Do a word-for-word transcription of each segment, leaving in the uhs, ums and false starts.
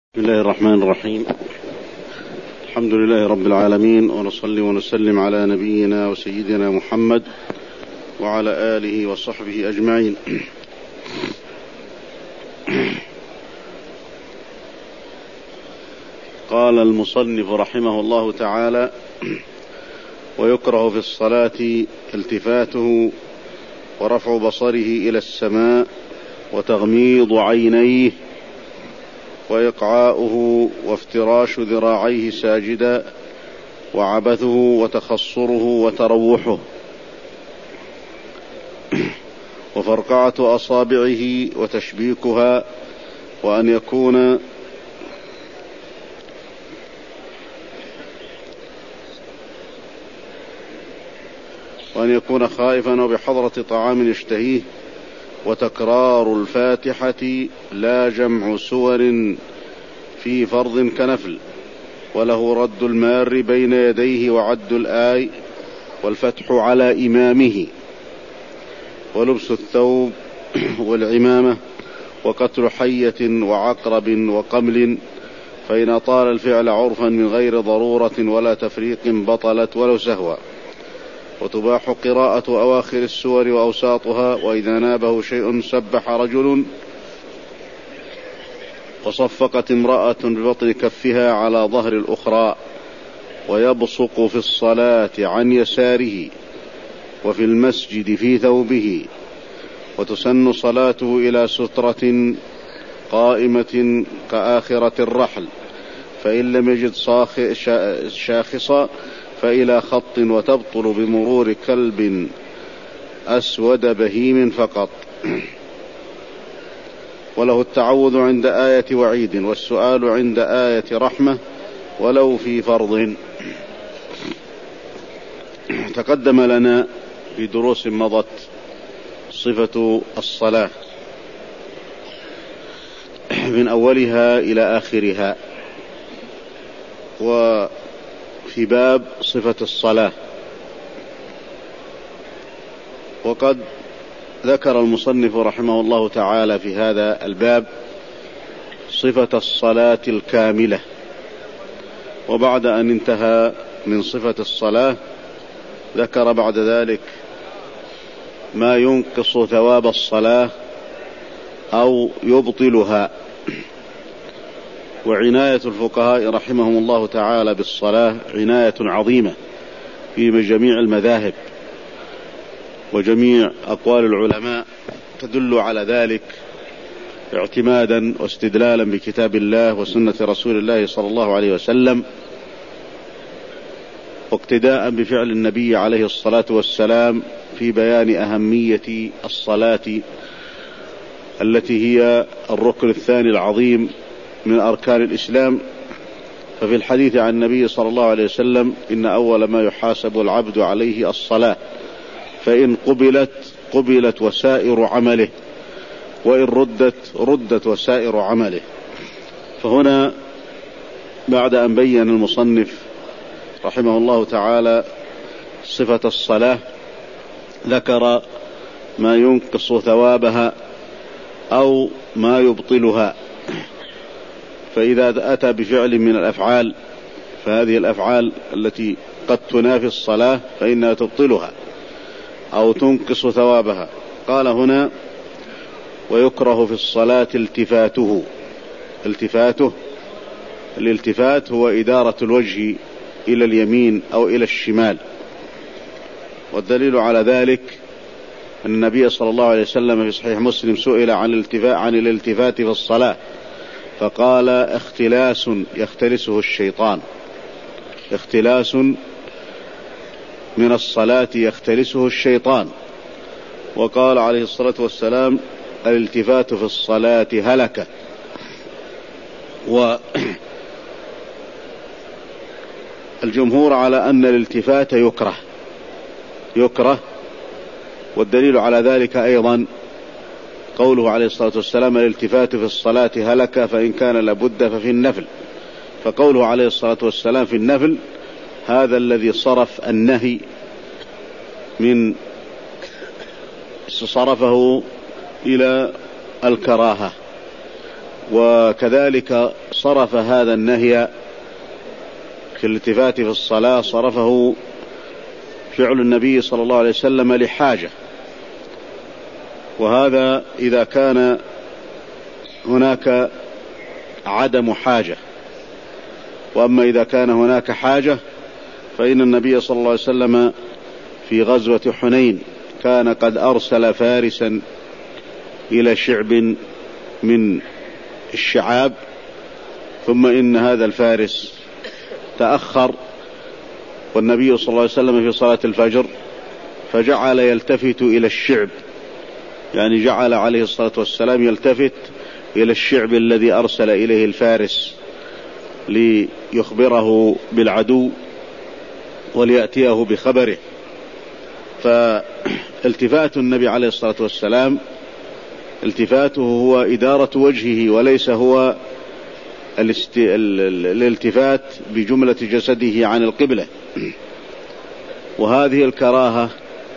بسم الله الرحمن الرحيم. الحمد لله رب العالمين، ونصلي ونسلم على نبينا وسيدنا محمد وعلى آله وصحبه أجمعين. قال المصنف رحمه الله تعالى: ويكره في الصلاة التفاته ورفع بصره إلى السماء وتغميض عينيه وإقعاؤه وافتراش ذراعيه ساجدا وعبثه وتخصره وتروحه وفرقعة أصابعه وتشبيكها، وأن يكون وأن يكون خائفا وبحضرة طعام يشتهيه، وتكرار الفاتحة لا جمع سور في فرض كنفل، وله رد المار بين يديه وعد الآي والفتح على إمامه، ولبس الثوب والعمامة، وقتل حية وعقرب وقمل، فإن طال الفعل عرفا من غير ضرورة ولا تفريق بطلت ولو سهوا. وتباح قراءة أواخر السور وأوساطها، وإذا نابه شيء سبح رجل وصفقت امرأة ببطن كفها على ظهر الأخرى، ويبصق في الصلاة عن يساره وفي المسجد في ثوبه، وتسن صلاته إلى سترة قائمة كآخرة الرحل، فإن لم يجد شاخصا فإلى خط، وتبطل بمرور كلب أسود بهيم فقط. وله التعوذ عند آية وعيد، والسؤال عند آية رحمة ولو في فرض. تقدم لنا في دروس مضت صفة الصلاة من أولها إلى آخرها، وفي باب صفة الصلاة. وقد ذكر المصنف رحمه الله تعالى في هذا الباب صفة الصلاة الكاملة، وبعد أن انتهى من صفة الصلاة ذكر بعد ذلك ما ينقص ثواب الصلاة أو يبطلها. وعناية الفقهاء رحمهم الله تعالى بالصلاة عناية عظيمة في جميع المذاهب، وجميع أقوال العلماء تدل على ذلك اعتمادا واستدلالا بكتاب الله وسنة رسول الله صلى الله عليه وسلم، واقتداء بفعل النبي عليه الصلاة والسلام في بيان أهمية الصلاة التي هي الركن الثاني العظيم من أركان الإسلام. ففي الحديث عن النبي صلى الله عليه وسلم: إن أول ما يحاسب العبد عليه الصلاة، فإن قبلت قبلت وسائر عمله، وإن ردت ردت وسائر عمله. فهنا بعد أن بين المصنف رحمه الله تعالى صفة الصلاة ذكر ما ينقص ثوابها أو ما يبطلها. فإذا أتى بفعل من الأفعال فهذه الأفعال التي قد تنافي الصلاة فإنها تبطلها أو تنقص ثوابها. قال هنا: ويكره في الصلاة التفاته. التفاته الالتفات هو إدارة الوجه إلى اليمين أو إلى الشمال، والدليل على ذلك أن النبي صلى الله عليه وسلم في صحيح مسلم سئل عن الالتفات عن الالتفات في الصلاة فقال: اختلاس يختلسه الشيطان. اختلاس من الصلاة يختلسه الشيطان. وقال عليه الصلاة والسلام: الالتفات في الصلاة هلكة. والجمهور على أن الالتفات يكره يكره والدليل على ذلك أيضا قوله عليه الصلاة والسلام: الالتفات في الصلاة هلكة، فإن كان لابد ففي النفل. فقوله عليه الصلاة والسلام في النفل هذا الذي صرف النهي من صرفه إلى الكراهة، وكذلك صرف هذا النهي في الالتفات في الصلاة صرفه فعل النبي صلى الله عليه وسلم لحاجة، وهذا إذا كان هناك عدم حاجة. وأما إذا كان هناك حاجة فإن النبي صلى الله عليه وسلم في غزوة حنين كان قد أرسل فارسا إلى شعب من الشعاب، ثم إن هذا الفارس تأخر والنبي صلى الله عليه وسلم في صلاة الفجر، فجعل يلتفت إلى الشعب، يعني جعل عليه الصلاة والسلام يلتفت إلى الشعب الذي أرسل إليه الفارس ليخبره بالعدو وليأتيه بخبره. فالتفات النبي عليه الصلاة والسلام التفاته هو إدارة وجهه، وليس هو الاست... الالتفات بجملة جسده عن القبلة. وهذه الكراهة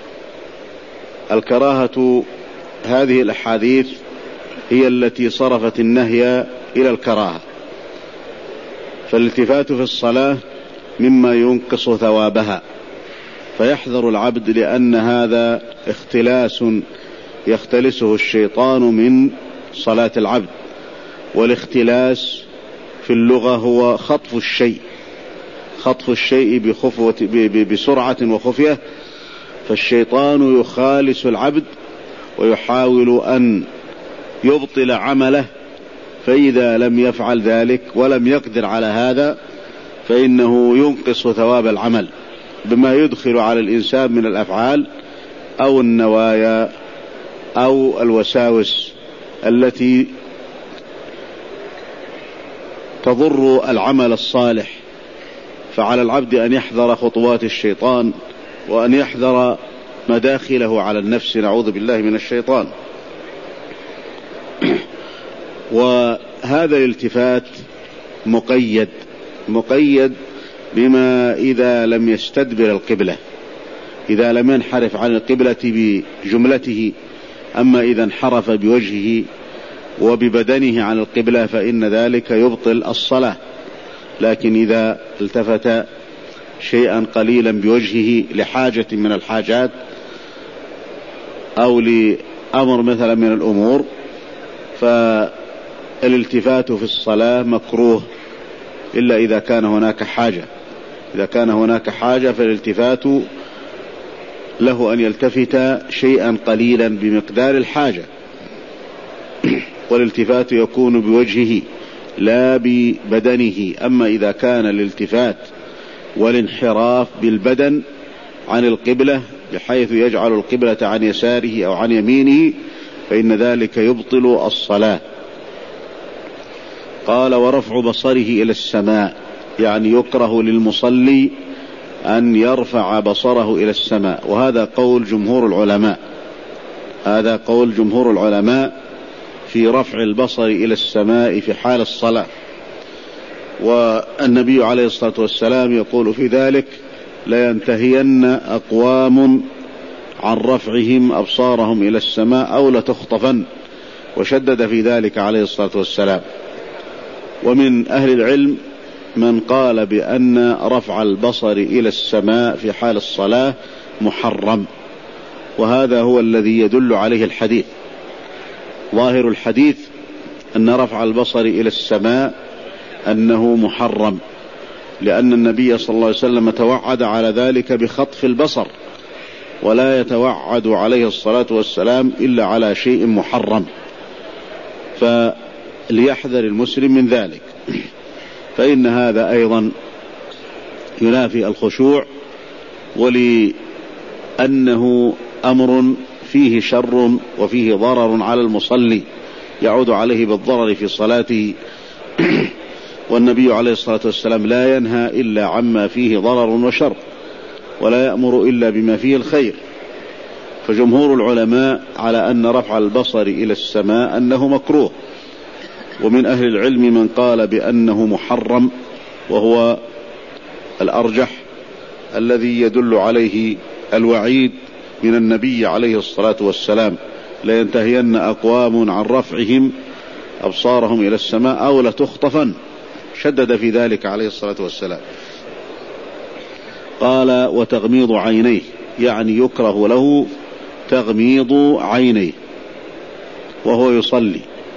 الكراهة هذه الأحاديث هي التي صرفت النهي إلى الكراهة. فالالتفات في الصلاة مما ينقص ثوابها، فيحذر العبد، لأن هذا اختلاس يختلسه الشيطان من صلاة العبد. والاختلاس في اللغة هو خطف الشيء خطف الشيء بخفوة بسرعة وخفية، فالشيطان يخالس العبد ويحاول أن يبطل عمله، فإذا لم يفعل ذلك ولم يقدر على هذا فإنه ينقص ثواب العمل بما يدخل على الإنسان من الأفعال أو النوايا أو الوساوس التي تضر العمل الصالح. فعلى العبد أن يحذر خطوات الشيطان وأن يحذر مداخله على النفس، نعوذ بالله من الشيطان. وهذا الالتفات مقيد مقيد بما إذا لم يستدبر القبلة، إذا لم ينحرف عن القبلة بجملته. أما إذا انحرف بوجهه وببدنه عن القبلة فإن ذلك يبطل الصلاة. لكن إذا التفت شيئا قليلا بوجهه لحاجة من الحاجات أو لأمر مثلا من الأمور، فالالتفات في الصلاة مكروه إلا إذا كان هناك حاجة. إذا كان هناك حاجة فالالتفات له أن يلتفت شيئا قليلا بمقدار الحاجة، والالتفات يكون بوجهه لا ببدنه. أما إذا كان الالتفات والانحراف بالبدن عن القبلة بحيث يجعل القبلة عن يساره أو عن يمينه فإن ذلك يبطل الصلاة. قال: ورفع بصره إلى السماء، يعني يكره للمصلي أن يرفع بصره إلى السماء. وهذا قول جمهور العلماء هذا قول جمهور العلماء في رفع البصر إلى السماء في حال الصلاة. والنبي عليه الصلاة والسلام يقول في ذلك: لينتهين أقوام عن رفعهم أبصارهم إلى السماء أو لتخطفن، وشدد في ذلك عليه الصلاة والسلام. ومن أهل العلم من قال بأن رفع البصر إلى السماء في حال الصلاة محرم، وهذا هو الذي يدل عليه الحديث. ظاهر الحديث أن رفع البصر إلى السماء أنه محرم، لأن النبي صلى الله عليه وسلم توعد على ذلك بخطف البصر، ولا يتوعد عليه الصلاة والسلام إلا على شيء محرم، فليحذر المسلم من ذلك. فإن هذا أيضا ينافي الخشوع، ولأنه أمر فيه شر وفيه ضرر على المصلي يعود عليه بالضرر في صلاته. والنبي عليه الصلاة والسلام لا ينهى إلا عما فيه ضرر وشر، ولا يأمر إلا بما فيه الخير. فجمهور العلماء على أن رفع البصر إلى السماء أنه مكروه، ومن أهل العلم من قال بأنه محرم، وهو الأرجح الذي يدل عليه الوعيد من النبي عليه الصلاة والسلام: لينتهين أقوام عن رفعهم أبصارهم إلى السماء أو لتخطفن، شدد في ذلك عليه الصلاة والسلام. قال وتغميض عينيه، يعني يكره له تغميض عينيه وهو يصلي.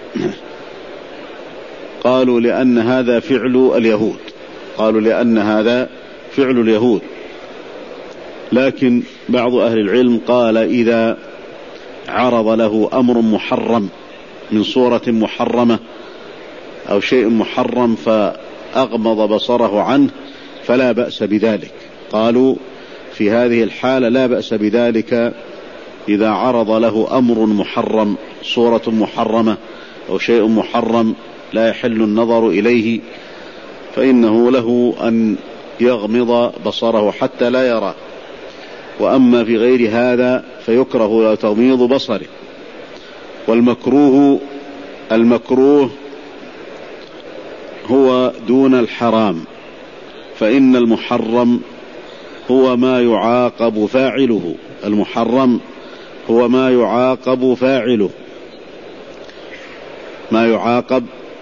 قالوا لأن هذا فعل اليهود، قالوا لأن هذا فعل اليهود. لكن بعض أهل العلم قال إذا عرض له أمر محرم من صورة محرمة أو شيء محرم فأغمض بصره عنه فلا بأس بذلك. قالوا في هذه الحالة لا بأس بذلك إذا عرض له أمر محرم، صورة محرمة أو شيء محرم لا يحل النظر إليه، فإنه له أن يغمض بصره حتى لا يرى. وأما في غير هذا فيكره له تغميض بصره. والمكروه المكروه هو دون الحرام، فإن المحرم هو ما يعاقب فاعله، المحرم هو ما يعاقب فاعله، ما يعاقب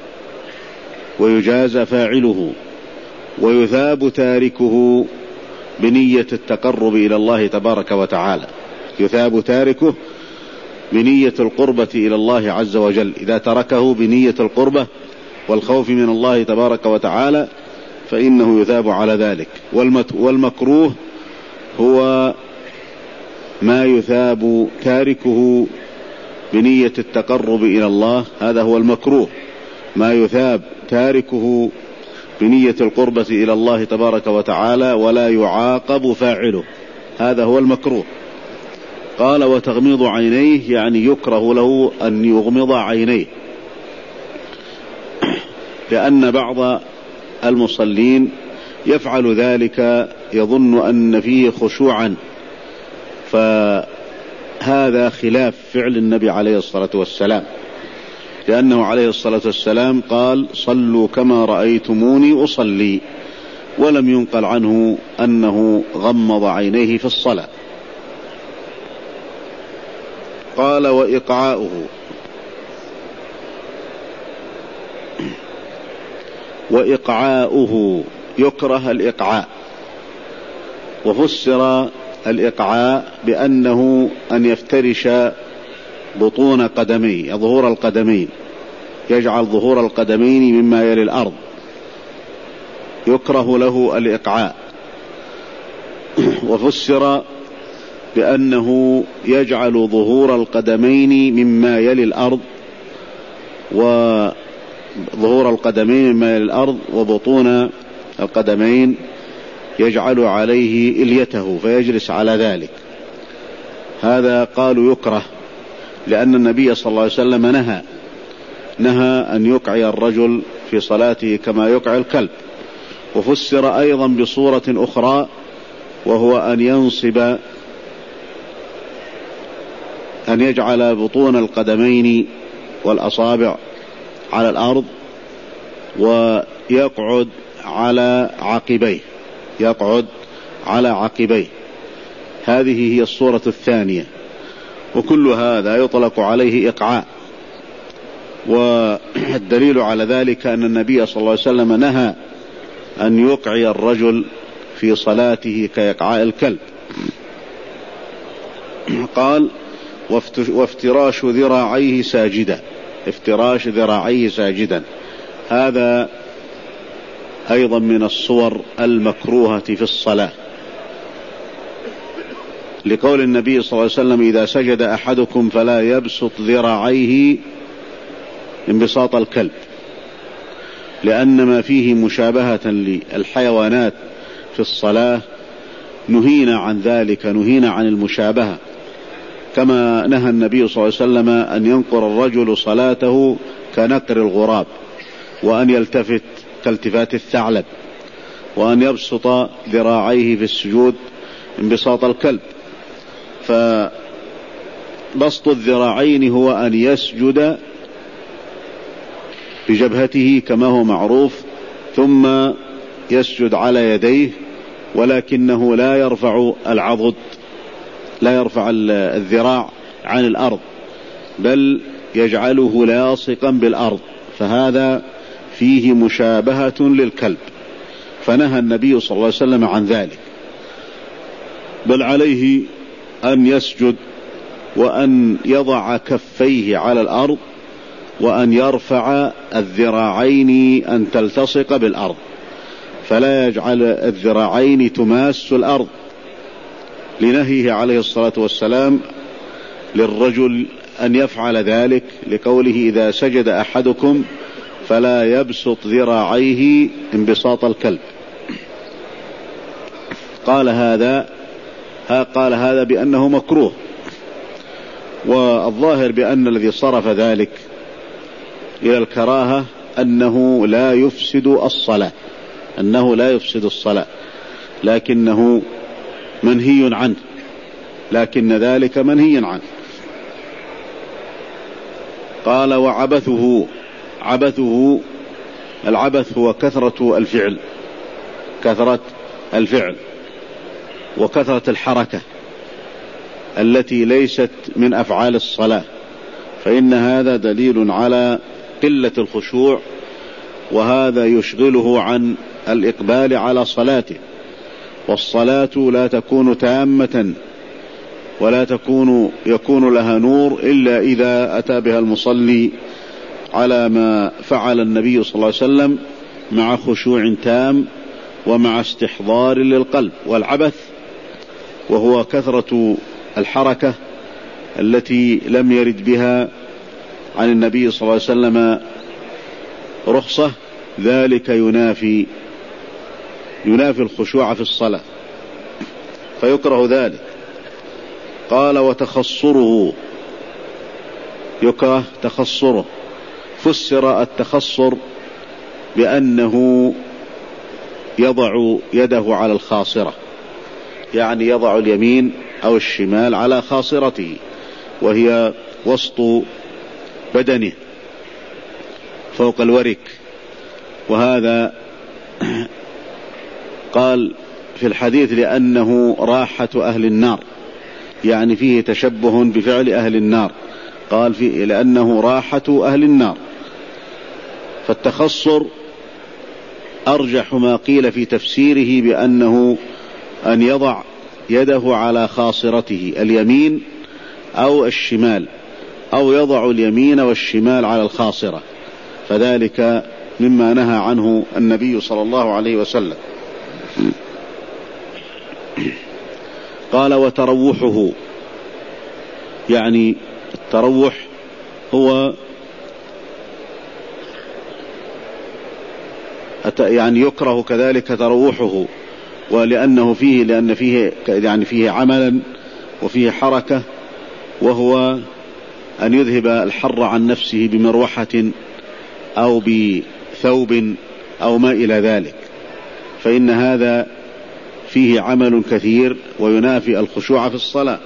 ويجازى فاعله ويثاب تاركه بنية التقرب إلى الله تبارك وتعالى. يثاب تاركه بنية القربة إلى الله عز وجل، إذا تركه بنية القربة والخوف من الله تبارك وتعالى فإنه يثاب على ذلك. والمكروه هو ما يثاب تاركه بنية التقرب إلى الله، هذا هو المكروه، ما يثاب تاركه بنية القربة إلى الله تبارك وتعالى ولا يعاقب فاعله، هذا هو المكروه. قال وتغميض عينيه، يعني يكره له أن يغمض عينيه، لأن بعض المصلين يفعل ذلك يظن أن فيه خشوعا، فهذا خلاف فعل النبي عليه الصلاة والسلام، لأنه عليه الصلاة والسلام قال صلوا كما رأيتموني أصلي، ولم ينقل عنه أنه غمض عينيه في الصلاة. قال وإقعاؤه، وإقعاؤه يكره الإقعاء، وفسر الإقعاء بأنه أن يفترش بطون قدميه، ظهور القدمين، يجعل ظهور القدمين مما يلي الأرض، يكره له الإقعاء. وفسر بأنه يجعل ظهور القدمين مما يلي الأرض، وظهور القدمين مما يلي الأرض وبطون القدمين يجعل عليه إليته فيجلس على ذلك. هذا قالوا يكره، لأن النبي صلى الله عليه وسلم نهى نهى أن يقعي الرجل في صلاته كما يقعي الكلب. وفسر أيضا بصورة أخرى، وهو أن ينصب أن يجعل بطون القدمين والأصابع على الأرض ويقعد على عقبيه، يقعد على عقبيه. هذه هي الصورة الثانية، وكل هذا يطلق عليه إقعاء. والدليل على ذلك أن النبي صلى الله عليه وسلم نهى أن يقعي الرجل في صلاته كإقعاء الكلب. قال وافتراش ذراعيه ساجدا، افتراش ذراعيه ساجدا، هذا أيضا من الصور المكروهة في الصلاة، لقول النبي صلى الله عليه وسلم إذا سجد أحدكم فلا يبسط ذراعيه انبساط الكلب، لأن ما فيه مشابهة للحيوانات في الصلاة نهينا عن ذلك، نهينا عن المشابهة، كما نهى النبي صلى الله عليه وسلم أن ينقر الرجل صلاته كنقر الغراب، وأن يلتفت كالتفات الثعلب، وأن يبسط ذراعيه في السجود انبساط الكلب. فبسط الذراعين هو أن يسجد بجبهته كما هو معروف، ثم يسجد على يديه، ولكنه لا يرفع العضد، لا يرفع الذراع عن الأرض، بل يجعله لاصقا بالأرض فهذا فيه مشابهة للكلب، فنهى النبي صلى الله عليه وسلم عن ذلك، بل عليه أن يسجد وأن يضع كفيه على الأرض وأن يرفع الذراعين أن تلتصق بالأرض، فلا يجعل الذراعين تماس الأرض، لنهيه عليه الصلاة والسلام للرجل أن يفعل ذلك، لقوله إذا سجد أحدكم فلا يبسط ذراعيه انبساط الكلب. قال هذا قال هذا بأنه مكروه، والظاهر بأن الذي صرف ذلك إلى الكراهة أنه لا يفسد الصلاة، أنه لا يفسد الصلاة لكنه منهي عنه، لكن ذلك منهي عنه. قال وعبثه، عبثه العبث هو كثرة الفعل، كثرة الفعل وكثرة الحركة التي ليست من أفعال الصلاة، فإن هذا دليل على قلة الخشوع، وهذا يشغله عن الإقبال على صلاته، والصلاة لا تكون تامة ولا تكون يكون لها نور إلا إذا أتى بها المصلي على ما فعل النبي صلى الله عليه وسلم مع خشوع تام ومع استحضار للقلب. والعبث وهو كثرة الحركة التي لم يرد بها عن النبي صلى الله عليه وسلم رخصة، ذلك ينافي ينافي الخشوع في الصلاة، فيكره ذلك. قال وتخصره، يكره تخصره، فسر التخصر بأنه يضع يده على الخاصرة، يعني يضع اليمين أو الشمال على خاصرته وهي وسط بدنه فوق الورك، وهذا قال في الحديث لأنه راحة أهل النار، يعني فيه تشبه بفعل أهل النار، قال فيه لأنه راحة أهل النار. فالتخصر أرجح ما قيل في تفسيره بأنه أن يضع يده على خاصرته اليمين أو الشمال، أو يضع اليمين والشمال على الخاصرة، فذلك مما نهى عنه النبي صلى الله عليه وسلم. قال وتروحه، يعني التروح هو يعني يكره كذلك تروحه، ولأنه فيه لأن فيه يعني فيه عملا وفيه حركة، وهو أن يذهب الحر عن نفسه بمروحة أو بثوب أو ما إلى ذلك، فإن هذا فيه عمل كثير وينافي الخشوع في الصلاة.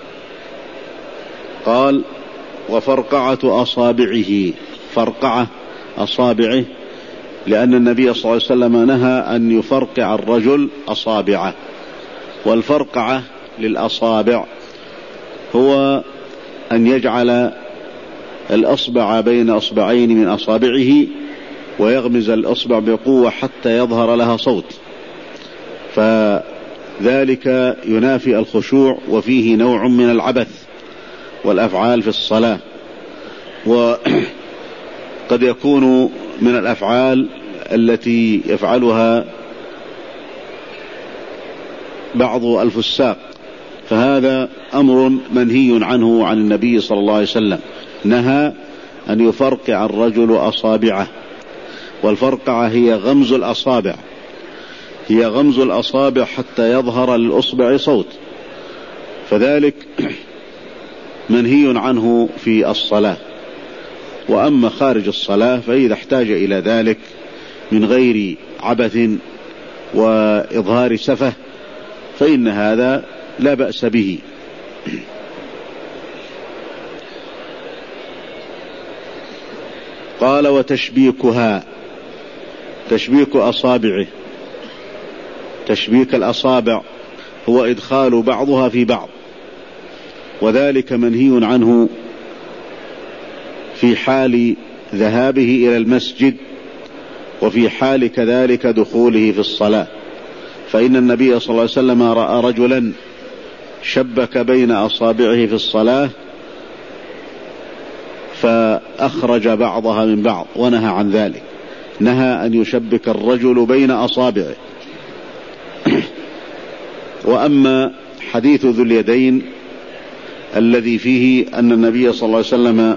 قال وفرقعة أصابعه، فرقعة أصابعه، لأن النبي صلى الله عليه وسلم نهى أن يفرقع الرجل أصابعه، والفرقعة للأصابع هو أن يجعل الأصبع بين أصبعين من أصابعه ويغمز الأصبع بقوة حتى يظهر لها صوت، فذلك ينافي الخشوع وفيه نوع من العبث والأفعال في الصلاة. وقد يكون من الأفعال التي يفعلها بعض الفساق، فهذا أمر منهي عنه عن النبي صلى الله عليه وسلم، نهى أن يفرقع الرجل أصابعه، والفرقعة هي غمز الأصابع، هي غمز الأصابع حتى يظهر للأصبع صوت، فذلك منهي عنه في الصلاة. وأما خارج الصلاة فإذا احتاج إلى ذلك من غير عبث وإظهار سفه فإن هذا لا بأس به. قال وتشبيكها، تشبيك أصابعه، تشبيك الأصابع هو إدخال بعضها في بعض، وذلك منهي عنه في حال ذهابه إلى المسجد وفي حال كذلك دخوله في الصلاة، فإن النبي صلى الله عليه وسلم رأى رجلا شبك بين أصابعه في الصلاة فأخرج بعضها من بعض ونهى عن ذلك، نهى أن يشبك الرجل بين أصابعه. وأما حديث ذو اليدين الذي فيه أن النبي صلى الله عليه وسلم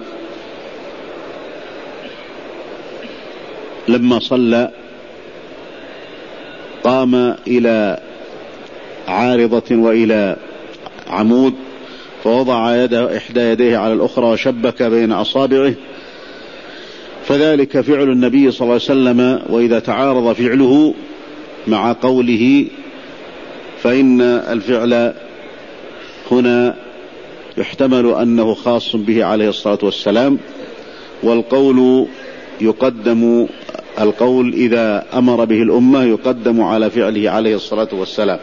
لما صلى قام إلى عارضة وإلى عمود فوضع يده إحدى يديه على الأخرى وشبك بين أصابعه، فذلك فعل النبي صلى الله عليه وسلم، وإذا تعارض فعله مع قوله فإن الفعل هنا يحتمل أنه خاص به عليه الصلاة والسلام، والقول يقدم القول إذا أمر به الأمة يقدم على فعله عليه الصلاة والسلام.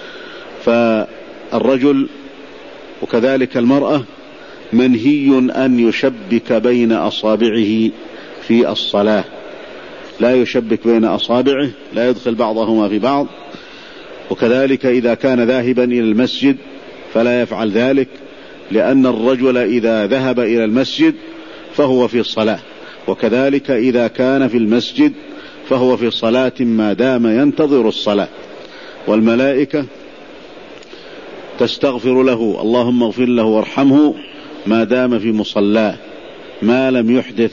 فالرجل وكذلك المرأة منهي أن يشبك بين أصابعه في الصلاة، لا يشبك بين أصابعه، لا يدخل بعضهما في بعض. وكذلك إذا كان ذاهبا إلى المسجد فلا يفعل ذلك، لأن الرجل إذا ذهب إلى المسجد فهو في الصلاة، وكذلك إذا كان في المسجد فهو في صلاة ما دام ينتظر الصلاة، والملائكة تستغفر له اللهم اغفر له وارحمه ما دام في مصلاه ما لم يحدث.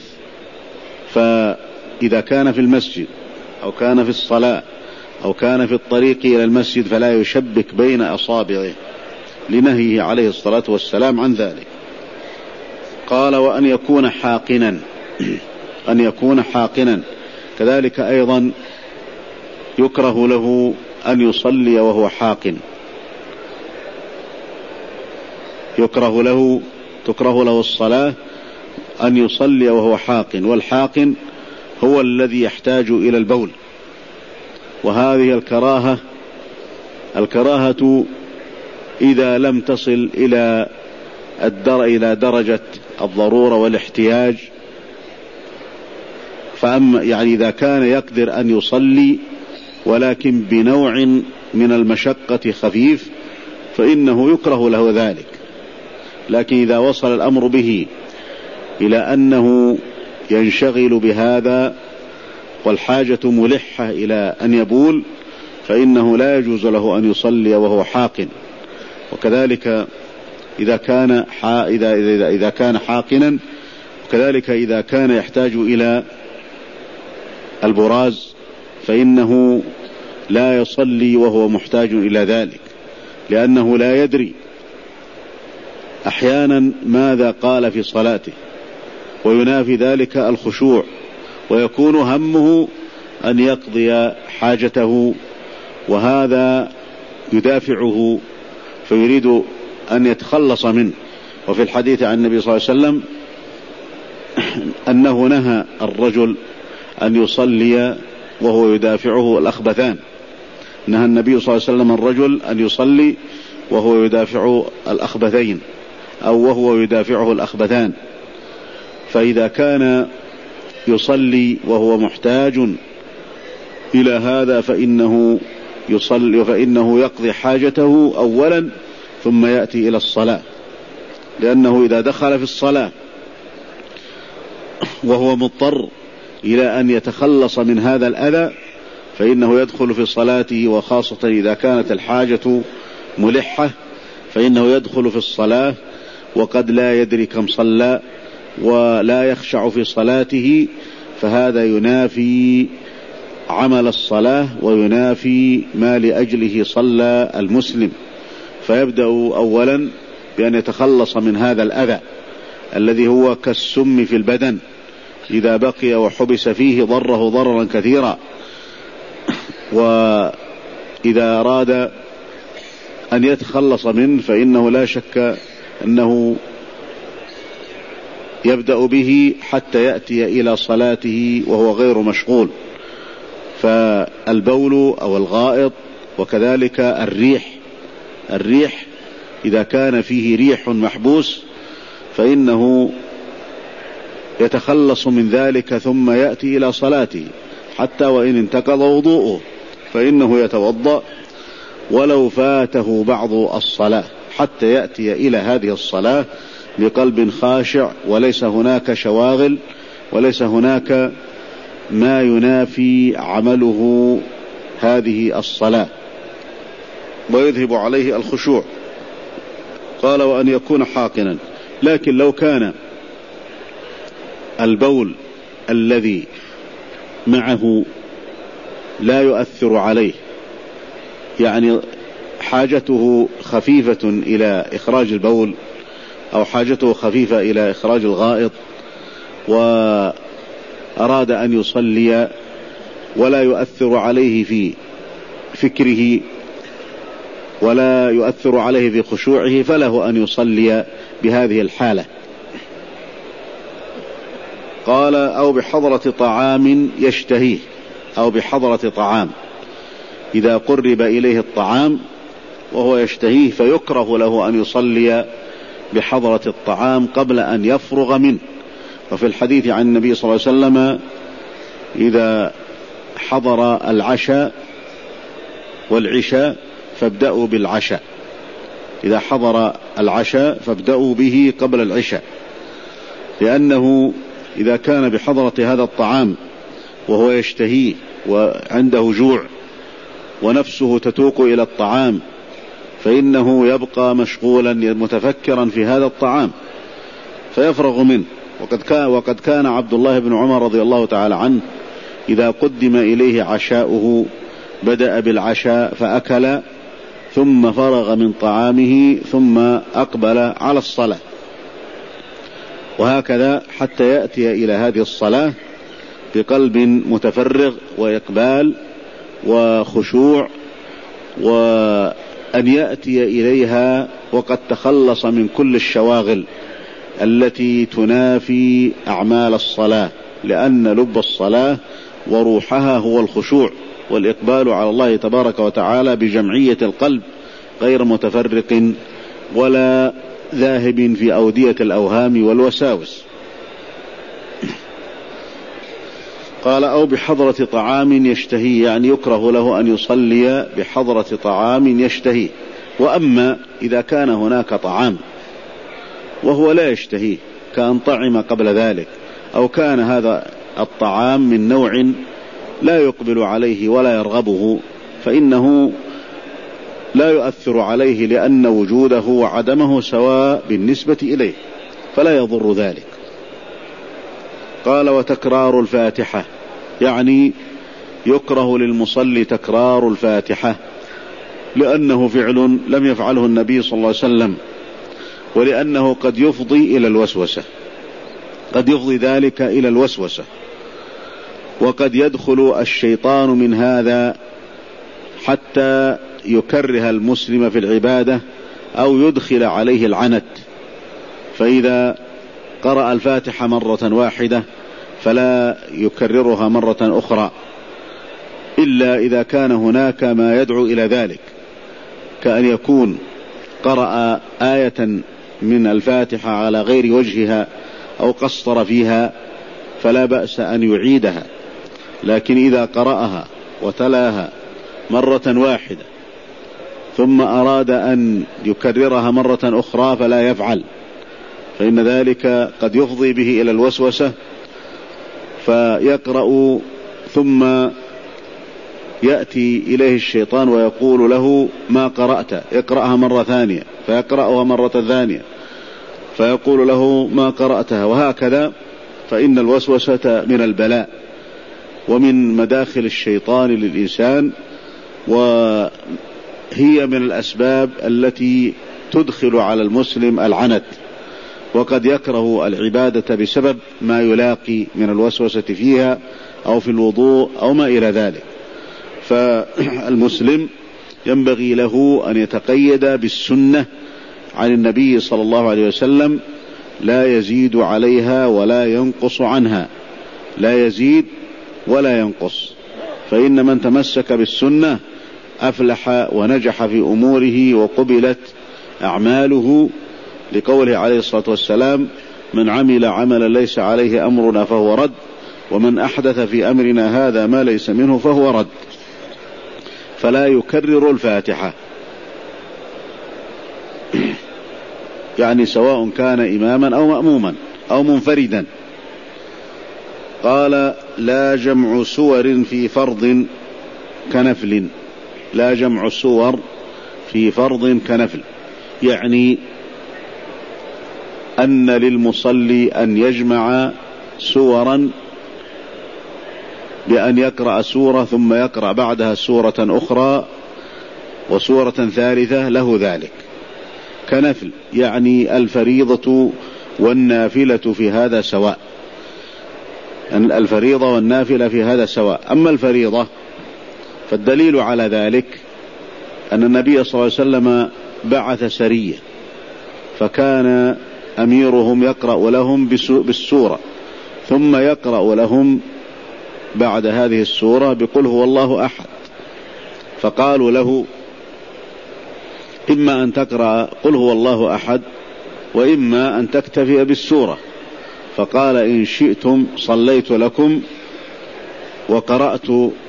فإذا كان في المسجد أو كان في الصلاة أو كان في الطريق إلى المسجد فلا يشبك بين أصابعه لنهيه عليه الصلاة والسلام عن ذلك. قال وأن يكون حاقنا، أن يكون حاقنا كذلك أيضا يكره له أن يصلي وهو حاقن، يكره له تكره له الصلاة أن يصلي وهو حاقن، والحاقن هو الذي يحتاج إلى البول. وهذه الكراهة الكراهة إذا لم تصل إلى الدر إلى درجة الضرورة والاحتياج، فأما يعني إذا كان يقدر أن يصلي ولكن بنوع من المشقة خفيف فإنه يكره له ذلك. لكن إذا وصل الأمر به إلى أنه ينشغل بهذا والحاجة ملحة إلى أن يبول فإنه لا يجوز له أن يصلي وهو حاقن. وكذلك إذا كان حا إذا إذا إذا كان حاقنا، وكذلك إذا كان يحتاج إلى البراز فإنه لا يصلي وهو محتاج إلى ذلك، لأنه لا يدري أحيانا ماذا قال في صلاته، وينافي ذلك الخشوع، ويكون همه أن يقضي حاجته، وهذا يدافعه فيريد أن يتخلص منه. وفي الحديث عن النبي صلى الله عليه وسلم أنه نهى الرجل أن يصلي وهو يدافعه الأخبثان، نهى النبي صلى الله عليه وسلم الرجل أن يصلي وهو يدافع الأخبثين أو وهو يدافعه الأخبثان. فإذا كان يصلي وهو محتاج إلى هذا فإنه يصلي فإنه يقضي حاجته أولا ثم يأتي إلى الصلاة، لأنه إذا دخل في الصلاة وهو مضطر إلى أن يتخلص من هذا الأذى فإنه يدخل في صلاته، وخاصة إذا كانت الحاجة ملحة فإنه يدخل في الصلاة وقد لا يدري كم صلى ولا يخشع في صلاته، فهذا ينافي عمل الصلاة وينافي ما لأجله صلى المسلم. فيبدأ أولا بأن يتخلص من هذا الأذى الذي هو كالسم في البدن، إذا بقي وحبس فيه ضره ضررا كثيرا. وإذا أراد أن يتخلص منه فإنه لا شك أنه يبدأ به حتى يأتي إلى صلاته وهو غير مشغول. فالبول أو الغائط وكذلك الريح الريح إذا كان فيه ريح محبوس فإنه يتخلص من ذلك ثم يأتي إلى صلاته، حتى وإن انتقض وضوءه فإنه يتوضأ ولو فاته بعض الصلاة، حتى يأتي إلى هذه الصلاة بقلب خاشع، وليس هناك شواغل، وليس هناك ما ينافي عمله هذه الصلاة ويذهب عليه الخشوع. قال وأن يكون حاقنا. لكن لو كان البول الذي معه لا يؤثر عليه، يعني حاجته خفيفة إلى إخراج البول أو حاجته خفيفة إلى إخراج الغائط، وأراد أن يصلي ولا يؤثر عليه في فكره ولا يؤثر عليه في خشوعه، فله أن يصلي بهذه الحالة. قال أو بحضرة طعام يشتهيه، أو بحضرة طعام، إذا قرب إليه الطعام وهو يشتهيه فيكره له أن يصلي بحضرة الطعام قبل أن يفرغ منه. وفي الحديث عن النبي صلى الله عليه وسلم إذا حضر العشاء والعشاء فابدأوا بالعشاء، إذا حضر العشاء فابدأوا به قبل العشاء، لأنه إذا كان بحضرة هذا الطعام وهو يشتهيه وعنده جوع ونفسه تتوق إلى الطعام فإنه يبقى مشغولا متفكرا في هذا الطعام فيفرغ منه. وقد كان, وقد كان عبد الله بن عمر رضي الله تعالى عنه إذا قدم إليه عشاؤه بدأ بالعشاء فأكل ثم فرغ من طعامه ثم أقبل على الصلاة، وهكذا حتى يأتي إلى هذه الصلاة بقلب متفرغ وإقبال وخشوع، وأن يأتي إليها وقد تخلص من كل الشواغل التي تنافي أعمال الصلاة، لأن لب الصلاة وروحها هو الخشوع والإقبال على الله تبارك وتعالى بجمعية القلب غير متفرق ولا ذاهب في أودية الأوهام والوساوس. قال أو بحضرة طعام يشتهي، يعني يكره له أن يصلي بحضرة طعام يشتهي. وأما إذا كان هناك طعام وهو لا يشتهيه كأن طعم قبل ذلك، أو كان هذا الطعام من نوع لا يقبل عليه ولا يرغبه، فإنه لا يؤثر عليه لأن وجوده وعدمه سواء بالنسبة إليه فلا يضر ذلك. قال وتكرار الفاتحة، يعني يكره للمصلي تكرار الفاتحة لأنه فعل لم يفعله النبي صلى الله عليه وسلم، ولأنه قد يفضي إلى الوسوسة، قد يفضي ذلك إلى الوسوسة، وقد يدخل الشيطان من هذا حتى يكره المسلم في العبادة أو يدخل عليه العنت، فإذا قرأ الفاتحة مرة واحدة فلا يكررها مرة أخرى إلا إذا كان هناك ما يدعو إلى ذلك، كأن يكون قرأ آية من الفاتحة على غير وجهها أو قصر فيها فلا بأس أن يعيدها، لكن إذا قرأها وتلاها مرة واحدة ثم أراد أن يكررها مرة أخرى فلا يفعل، فإن ذلك قد يفضي به إلى الوسوسة، فيقرأ ثم يأتي إليه الشيطان ويقول له ما قرأت، اقرأها مرة ثانية، فيقرأها مرة ثانية فيقول له ما قرأتها، وهكذا. فإن الوسوسة من البلاء ومن مداخل الشيطان للإنسان، وهي من الأسباب التي تدخل على المسلم العنت، وقد يكره العبادة بسبب ما يلاقي من الوسوسة فيها أو في الوضوء أو ما إلى ذلك. فالمسلم ينبغي له أن يتقيد بالسنة عن النبي صلى الله عليه وسلم، لا يزيد عليها ولا ينقص عنها، لا يزيد ولا ينقص، فإن من تمسك بالسنة أفلح ونجح في أموره وقبلت أعماله، لقوله عليه الصلاة والسلام من عمل عملا ليس عليه أمرنا فهو رد، ومن أحدث في أمرنا هذا ما ليس منه فهو رد. فلا يكرر الفاتحة، يعني سواء كان إماما أو مأموما أو منفردا. قال لا جمع سور في فرض كنفل، لا جمع سور في فرض كنفل، يعني أن للمصلي أن يجمع سورا بأن يقرأ سورة ثم يقرأ بعدها سورة أخرى وسورة ثالثة له ذلك كنفل، يعني الفريضة والنافلة في هذا سواء، الفريضة والنافلة في هذا سواء. أما الفريضة فالدليل على ذلك أن النبي صلى الله عليه وسلم بعث سرية، فكان أميرهم يقرأ لهم بالسورة ثم يقرأ لهم بعد هذه السورة بقل هو الله أحد، فقالوا له إما أن تقرأ قل هو الله أحد وإما أن تكتفي بالسورة، فقال إن شئتم صليت لكم وقرأت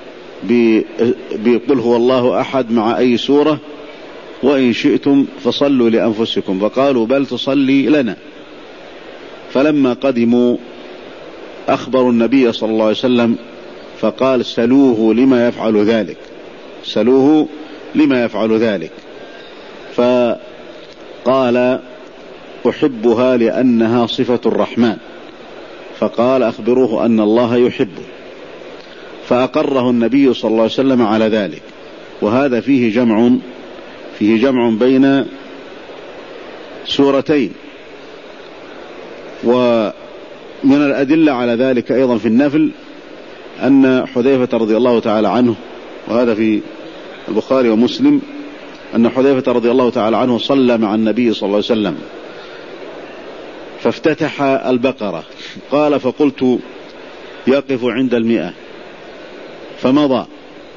بقل هو الله أحد مع أي سورة، وإن شئتم فصلوا لأنفسكم. فقالوا بل تصلي لنا. فلما قدموا أخبروا النبي صلى الله عليه وسلم فقال سلوه لما يفعل ذلك، سلوه لما يفعل ذلك. فقال أحبها لأنها صفة الرحمن، فقال أخبروه أن الله يحبه، فأقره النبي صلى الله عليه وسلم على ذلك. وهذا فيه جمع فيه جمع بين سورتين. ومن الأدلة على ذلك أيضا في النفل أن حذيفة رضي الله تعالى عنه، وهذا في البخاري ومسلم، أن حذيفة رضي الله تعالى عنه صلى مع النبي صلى الله عليه وسلم فافتتح البقرة، قال فقلت يقف عند المئة فمضى،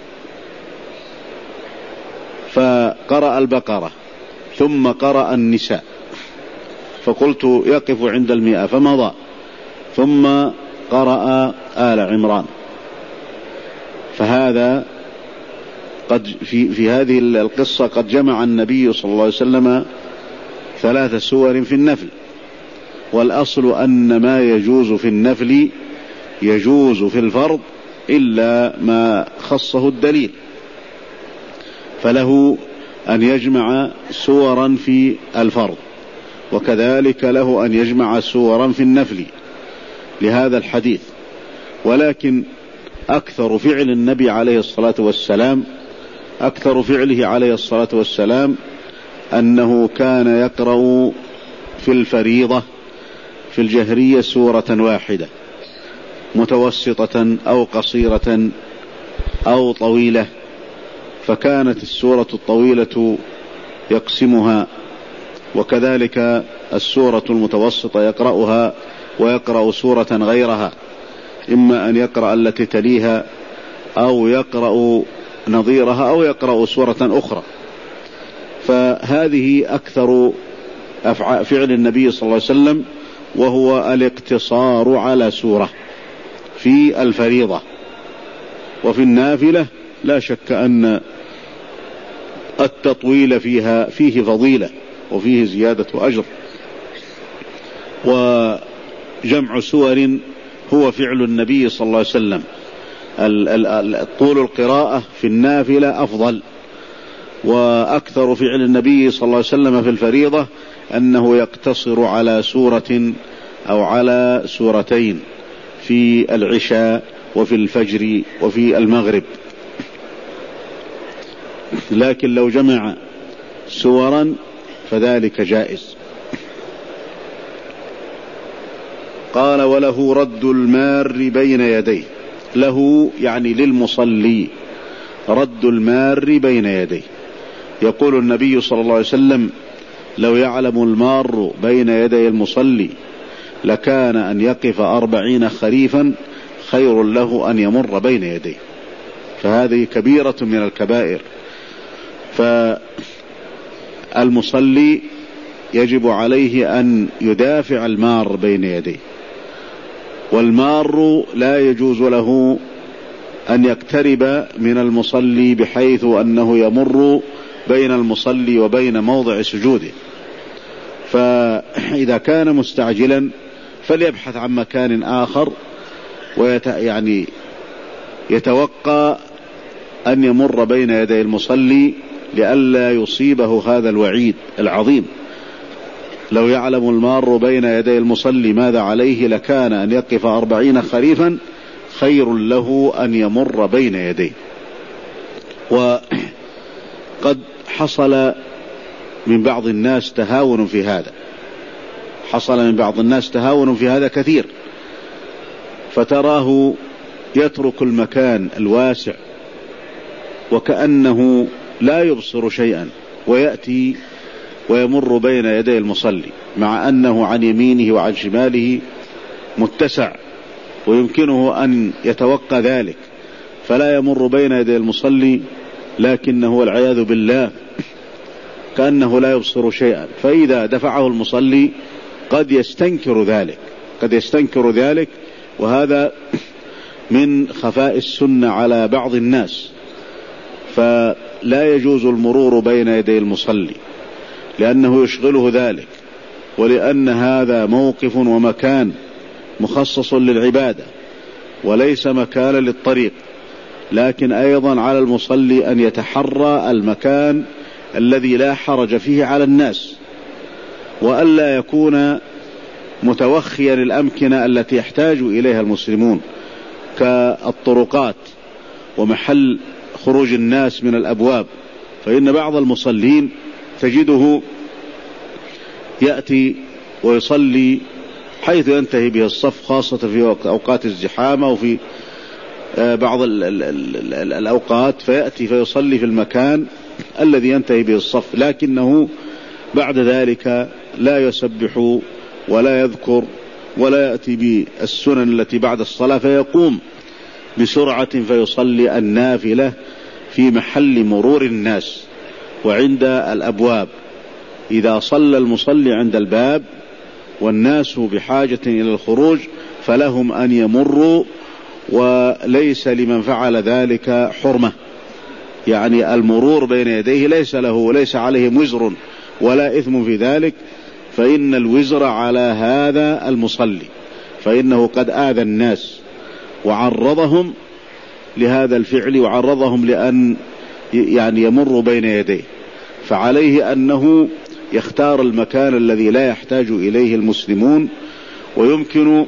فقرأ البقرة ثم قرأ النساء، فقلت يقف عند المئة فمضى، ثم قرأ آل عمران. فهذا قد في, في هذه القصة قد جمع النبي صلى الله عليه وسلم ثلاث سور في النفل. والأصل أن ما يجوز في النفل يجوز في الفرض إلا ما خصه الدليل، فله أن يجمع سورا في الفرض، وكذلك له أن يجمع سورا في النفل لهذا الحديث. ولكن أكثر فعل النبي عليه الصلاة والسلام أكثر فعله عليه الصلاة والسلام أنه كان يقرأ في الفريضة في الجهرية سورة واحدة متوسطة أو قصيرة أو طويلة، فكانت السورة الطويلة يقسمها، وكذلك السورة المتوسطة يقرأها ويقرأ سورة غيرها، إما أن يقرأ التي تليها أو يقرأ نظيرها أو يقرأ سورة أخرى. فهذه أكثر فعل النبي صلى الله عليه وسلم، وهو الاقتصار على سورة في الفريضة. وفي النافلة لا شك أن التطويل فيها فيه فضيلة وفيه زيادة أجر. وجمع سور هو فعل النبي صلى الله عليه وسلم. طول القراءة في النافلة أفضل، وأكثر فعل النبي صلى الله عليه وسلم في الفريضة أنه يقتصر على سورة أو على سورتين في العشاء وفي الفجر وفي المغرب. لكن لو جمع سورا فذلك جائز. قال وله رد المار بين يديه، له يعني للمصلي رد المار بين يديه. يقول النبي صلى الله عليه وسلم لو يعلم المار بين يدي المصلي لكان أن يقف أربعين خريفا خير له أن يمر بين يديه. فهذه كبيرة من الكبائر. فالمصلي يجب عليه أن يدافع المار بين يديه، والمار لا يجوز له أن يقترب من المصلي بحيث أنه يمر بين المصلي وبين موضع سجوده. فإذا كان مستعجلا فليبحث عن مكان آخر ويت يعني يتوقع أن يمر بين يدي المصلي لئلا يصيبه هذا الوعيد العظيم. لو يعلم المار بين يدي المصلي ماذا عليه لكان أن يقف أربعين خريفا خير له أن يمر بين يديه. وقد حصل من بعض الناس تهاون في هذا، حصل من بعض الناس تهاون في هذا كثير، فتراه يترك المكان الواسع وكأنه لا يبصر شيئا ويأتي ويمر بين يدي المصلي، مع أنه عن يمينه وعن شماله متسع ويمكنه أن يتوقع ذلك فلا يمر بين يدي المصلي، لكنه والعياذ بالله كأنه لا يبصر شيئا. فإذا دفعه المصلي قد يستنكر ذلك قد يستنكر ذلك وهذا من خفاء السنة على بعض الناس. فلا يجوز المرور بين يدي المصلي لأنه يشغله ذلك، ولأن هذا موقف ومكان مخصص للعبادة وليس مكانا للطريق. لكن أيضا على المصلي أن يتحرى المكان الذي لا حرج فيه على الناس، وألا يكون متوخيا الأمكنة التي يحتاج إليها المسلمون كالطرقات ومحل خروج الناس من الأبواب. فإن بعض المصلين تجده يأتي ويصلي حيث ينتهي به الصف، خاصة في أوقات الزحامة وفي بعض الأوقات، فيأتي فيصلي في المكان الذي ينتهي به الصف، لكنه بعد ذلك لا يسبح ولا يذكر ولا يأتي بالسنن التي بعد الصلاة، فيقوم بسرعة فيصلي النافلة في محل مرور الناس وعند الأبواب. إذا صلى المصلي عند الباب والناس بحاجة إلى الخروج فلهم أن يمروا، وليس لمن فعل ذلك حرمة، يعني المرور بين يديه ليس له وليس عليه وزر ولا إثم في ذلك، فإن الوزر على هذا المصلي، فإنه قد آذى الناس وعرضهم لهذا الفعل وعرضهم لأن يعني يمر بين يديه. فعليه أنه يختار المكان الذي لا يحتاج إليه المسلمون، ويمكن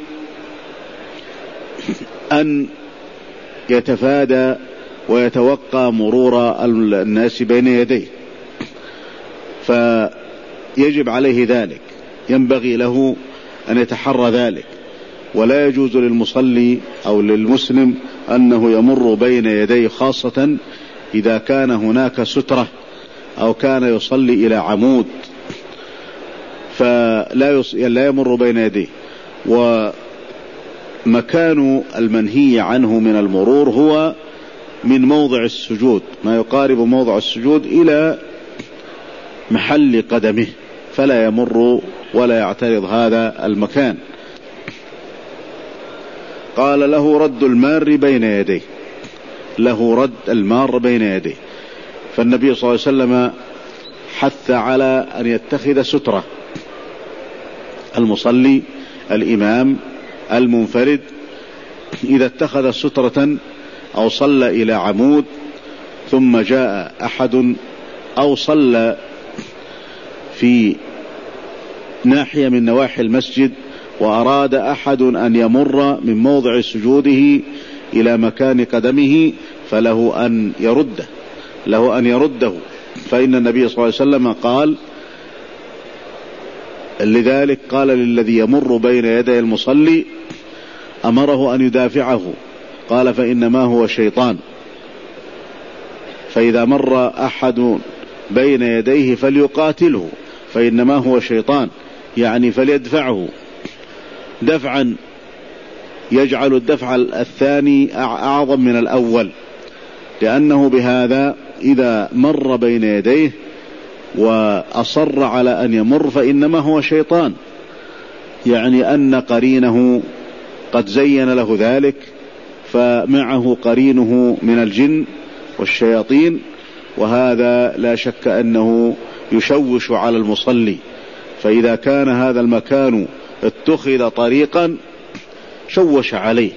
أن يتفادى ويتوقع مرور الناس بين يديه، فيجب عليه ذلك، ينبغي له أن يتحرى ذلك. ولا يجوز للمصلي أو للمسلم أنه يمر بين يديه، خاصة إذا كان هناك سترة أو كان يصلي إلى عمود فلا يص... لا يمر بين يديه. ومكان المنهي عنه من المرور هو من موضع السجود، ما يقارب موضع السجود إلى محل قدمه، فلا يمر ولا يعترض هذا المكان. قال له رد المار بين يديه، له رد المار بين يديه. فالنبي صلى الله عليه وسلم حث على أن يتخذ سترة المصلي الإمام المنفرد، إذا اتخذ سترة أو صلى إلى عمود ثم جاء أحد أو صلى في ناحية من نواحي المسجد وأراد أحد أن يمر من موضع سجوده إلى مكان قدمه فله أن يرده له أن يرده فإن النبي صلى الله عليه وسلم قال لذلك قال للذي يمر بين يدي المصلي أمره أن يدافعه، قال فإنما هو شيطان، فإذا مر أحد بين يديه فليقاتله فإنما هو شيطان، يعني فليدفعه دفعا يجعل الدفع الثاني أعظم من الأول، لأنه بهذا إذا مر بين يديه وأصر على أن يمر فإنما هو شيطان، يعني أن قرينه قد زين له ذلك، فمعه قرينه من الجن والشياطين، وهذا لا شك أنه يشوش على المصلي. فإذا كان هذا المكان اتخذ طريقا شوش عليه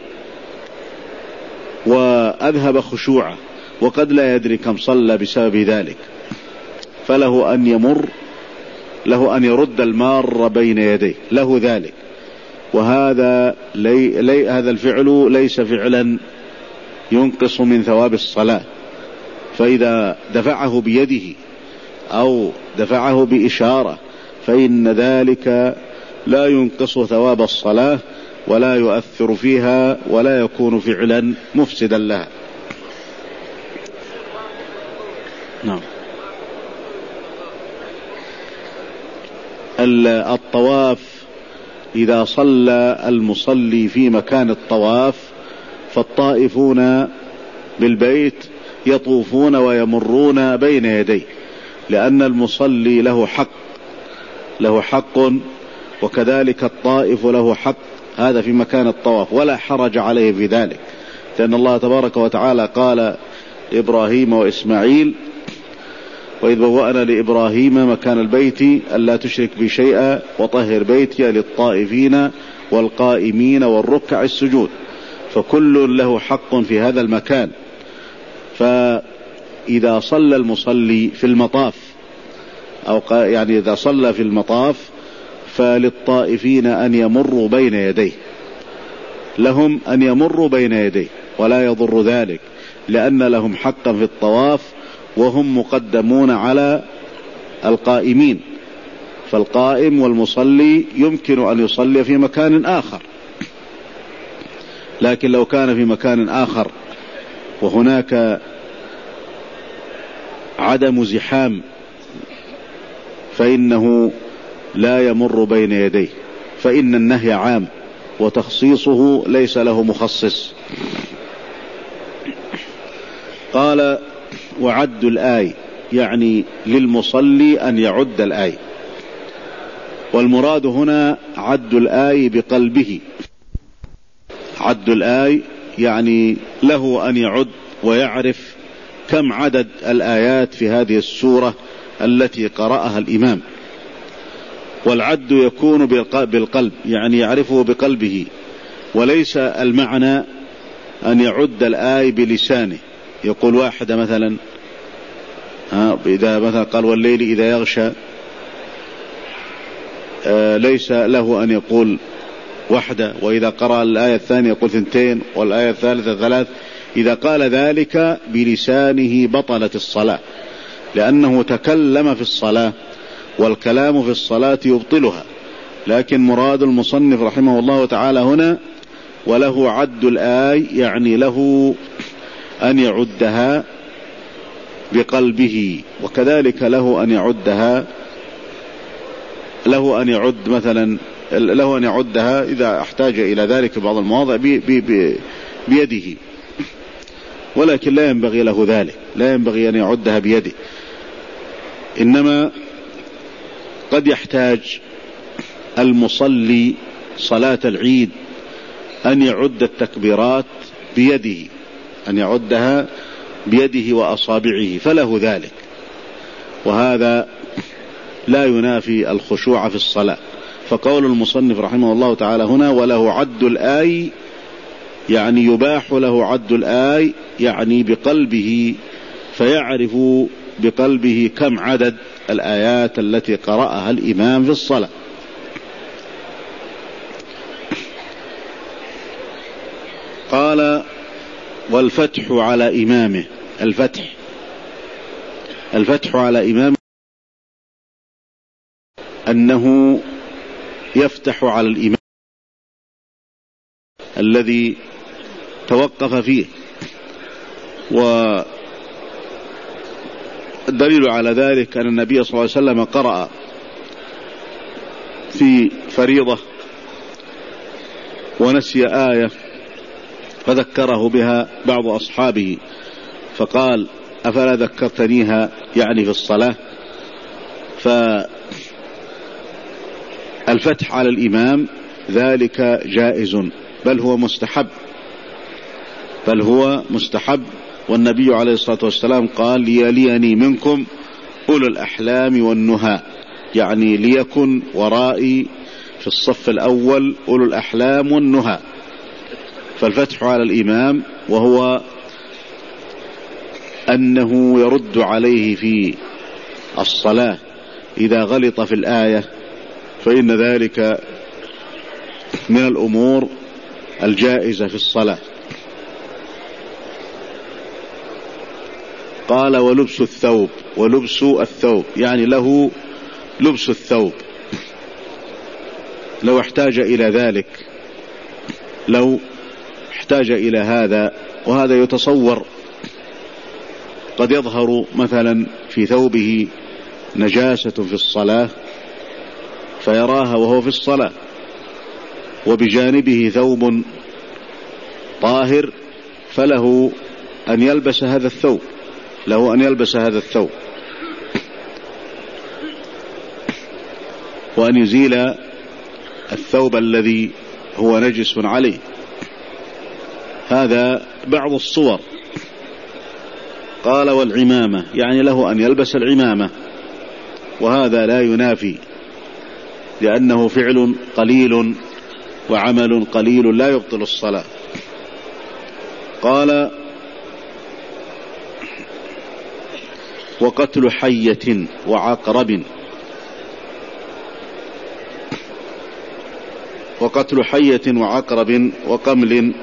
وأذهب خشوعه، وقد لا يدري كم صلى بسبب ذلك، فله أن يمر، له أن يرد المار بين يديه، له ذلك. وهذا لي لي هذا الفعل ليس فعلا ينقص من ثواب الصلاة، فإذا دفعه بيده أو دفعه بإشارة فإن ذلك لا ينقص ثواب الصلاة ولا يؤثر فيها ولا يكون فعلا مفسدا لها. نعم. الطواف إذا صلى المصلي في مكان الطواف فالطائفون بالبيت يطوفون ويمرون بين يديه، لأن المصلي له حق له حق وكذلك الطائف له حق، هذا في مكان الطواف ولا حرج عليه في ذلك، لأن الله تبارك وتعالى قال إبراهيم وإسماعيل: وإذ بوأنا لإبراهيم مكان البيت ألا تشرك بي شيئا وطهر بيتي للطائفين والقائمين والركع السجود، فكل له حق في هذا المكان. فإذا صلى المصلي في المطاف أو يعني إذا صلى في المطاف فللطائفين أن يمروا بين يديه، لهم أن يمروا بين يديه ولا يضر ذلك، لأن لهم حقا في الطواف وهم مقدمون على القائمين، فالقائم والمصلي يمكن أن يصلي في مكان آخر، لكن لو كان في مكان آخر وهناك عدم زحام فإنه لا يمر بين يديه، فإن النهي عام وتخصيصه ليس له مخصص. قال: وعد الآي، يعني للمصلي أن يعد الآي، والمراد هنا عد الآي بقلبه. عد الآي يعني له أن يعد ويعرف كم عدد الآيات في هذه السورة التي قرأها الإمام، والعد يكون بالقلب، يعني يعرفه بقلبه، وليس المعنى أن يعد الآي بلسانه، يقول واحدة مثلا، ها إذا مثلا قال والليل إذا يغشى، آه ليس له أن يقول واحدة، وإذا قرأ الآية الثانية يقول ثنتين، والآية الثالثة ثلاث. إذا قال ذلك بلسانه بطلت الصلاة، لأنه تكلم في الصلاة، والكلام في الصلاة يبطلها. لكن مراد المصنف رحمه الله تعالى هنا وله عد الآي، يعني له أن يعدها بقلبه، وكذلك له أن يعدها له أن يعد مثلا له أن يعدها إذا احتاج إلى ذلك بعض المواضع بي بي بي بيده، ولكن لا ينبغي له ذلك، لا ينبغي أن يعدها بيده، إنما قد يحتاج المصلي صلاة العيد أن يعد التكبيرات بيده، أن يعدها بيده وأصابعه، فله ذلك، وهذا لا ينافي الخشوع في الصلاة. فقول المصنف رحمه الله تعالى هنا وله عد الآي، يعني يباح له عد الآي، يعني بقلبه، فيعرف بقلبه كم عدد الآيات التي قرأها الإمام في الصلاة. قال: والفتح على إمامه. الفتح الفتح على إمامه أنه يفتح على الإمام الذي توقف فيه، والدليل على ذلك أن النبي صلى الله عليه وسلم قرأ في فريضة ونسي آية فذكره بها بعض أصحابه، فقال: أفلا ذكرتنيها، يعني في الصلاة؟ فالفتح على الإمام ذلك جائز، بل هو مستحب، بل هو مستحب. والنبي عليه الصلاة والسلام قال: ليليني منكم أولو الأحلام والنهى، يعني ليكن ورائي في الصف الأول أولو الأحلام والنهى. فالفتح على الإمام وهو أنه يرد عليه في الصلاة إذا غلط في الآية، فإن ذلك من الأمور الجائزة في الصلاة. قال: ولبس الثوب، ولبس الثوب يعني له لبس الثوب لو احتاج إلى ذلك، لو احتاج إلى هذا. وهذا يتصور قد يظهر مثلا في ثوبه نجاسة في الصلاة فيراها وهو في الصلاة، وبجانبه ثوب طاهر، فله أن يلبس هذا الثوب، له أن يلبس هذا الثوب وأن يزيل الثوب الذي هو نجس عليه. هذا بعض الصور. قال: والعمامة، يعني له أن يلبس العمامة، وهذا لا ينافي، لأنه فعل قليل وعمل قليل لا يبطل الصلاة. قال: وقتل حية وعقرب، وقتل حية وعقرب وقمل،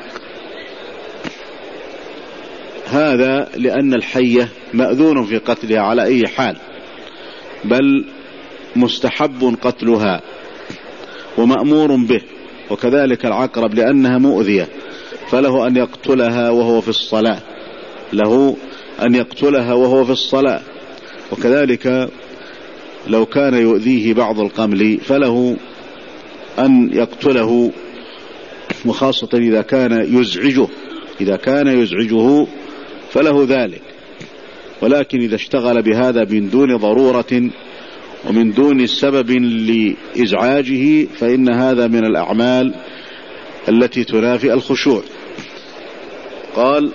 هذا لأن الحية مأذون في قتلها على أي حال، بل مستحب قتلها ومأمور به. وكذلك العقرب لأنها مؤذية، فله أن يقتلها وهو في الصلاة، له أن يقتلها وهو في الصلاة. وكذلك لو كان يؤذيه بعض القمل فله أن يقتله، وخاصة إذا كان يزعجه، إذا كان يزعجه فله ذلك. ولكن إذا اشتغل بهذا من دون ضرورة ومن دون سبب لإزعاجه فإن هذا من الأعمال التي تنافي الخشوع. قال: